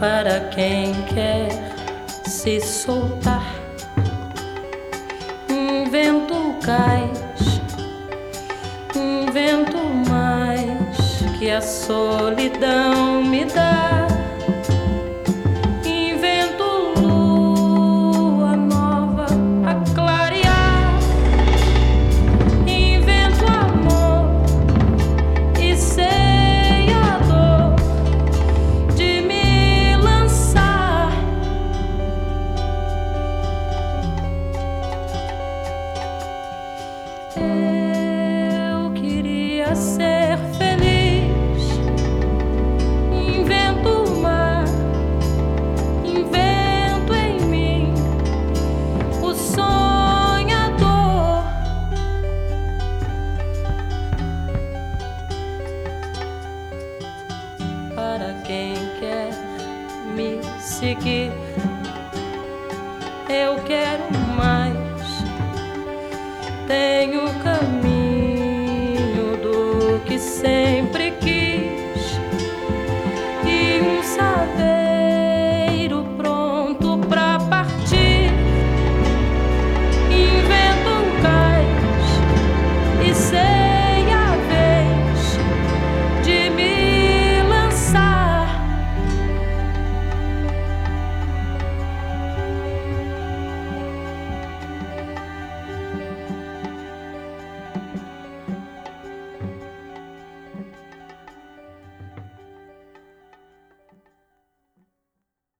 para quem quer se soltar. Um vento cais, um vento mais que a solidão me dá. Invento lua nova a clarear, invento amor e sei a dor de me lançar. Eu queria ser feliz, invento o mar, invento em mim o sonhador. Para quem quer me seguir, eu quero mais. Tenho